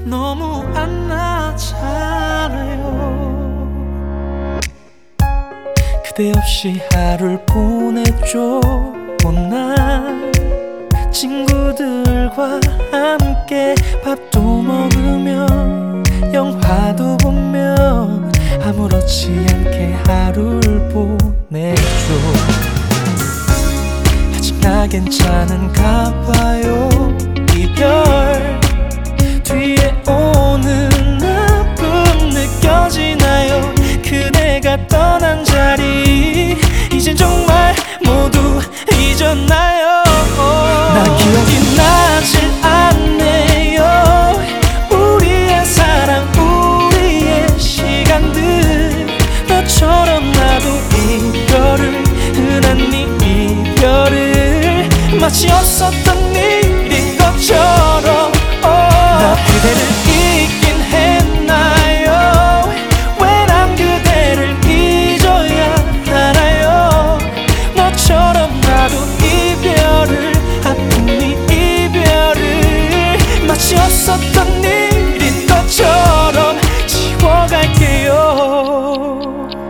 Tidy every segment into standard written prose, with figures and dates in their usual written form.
너무 안 나잖아요. 그대 없이 하루를 보내죠. 난 친구들과 함께 밥도 먹으며 영화도 보며 아무렇지 않게 하루를 보내죠. 아직 나 괜찮은가 봐요. 이별 뒤에 오는 아픔 느껴지나요? 그대가 떠난 자리 이젠 정말 모두 잊었나요? 나 기억이 나질 않네요. 우리의 사랑 우리의 시간들 너처럼 나도 이별을 흔한 이별을 마치 없었던 일인 것처럼 나 그대를 잊긴 했나요? 왜 난 그대를 잊어야 하나요? 너처럼 나도 이별을 아픈 이별을 마치 없었던 일인 것처럼 지워갈게요.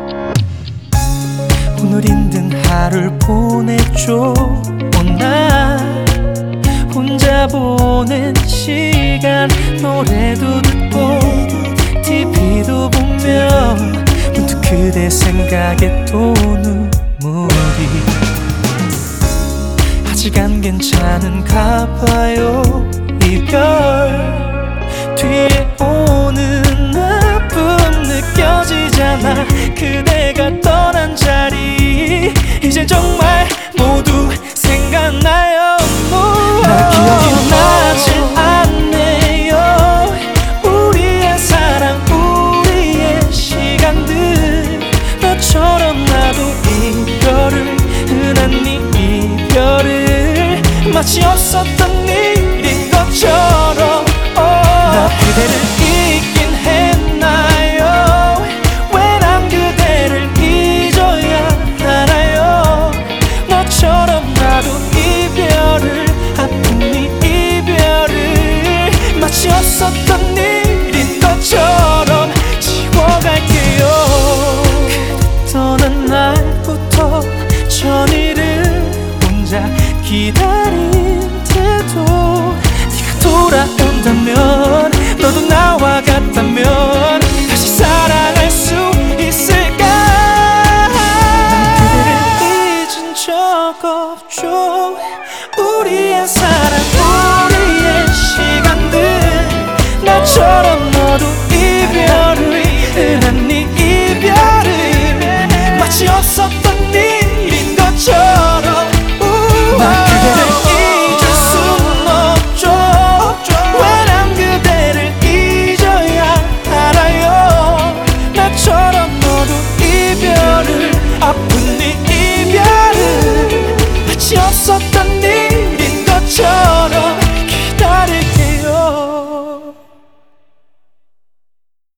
오늘 힘든 하루를 보내죠. 나 혼자 보낸 시간 노래도 듣고 TV도 보며 문득 그대 생각에 또 눈물이 아직 안 괜찮은가 봐요. 이별 뒤에 오는 아픔 느껴지잖아. 그대가 떠난 자리 이제 정말 모두 생각나요. 나 기억이 나질 않네요. 우리의 사랑 우리의 시간들 너처럼 나도 이별을 흔한 이별을 마치 없었던 일인 것처럼 나 그대를 잊긴 했나요? 왜 난 그대를 잊어야 하나요? 너처럼 나도 이별을 아픈 이별을 마치 없었던 일인 것처럼 지워갈게요. 그대 떠난 날부터 전일을 혼자 기다린 태도 네가 돌아온다면 너도 나와 같다면 다시 사랑할 수 있을까? 난 그대를 잊은 적 없죠. 우리의 사랑